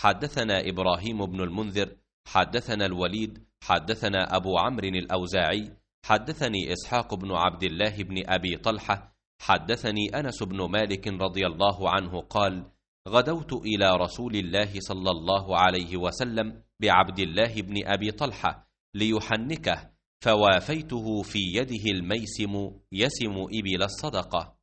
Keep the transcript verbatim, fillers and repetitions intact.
حدثنا إبراهيم بن المنذر حدثنا الوليد حدثنا أبو عمرو الأوزاعي حدثني إسحاق بن عبد الله بن أبي طلحة حدثني أنس بن مالك رضي الله عنه قال: غدوت إلى رسول الله صلى الله عليه وسلم بعبد الله بن أبي طلحة ليحنكه، فوافيته في يده الميسم يسم إبل الصدقة،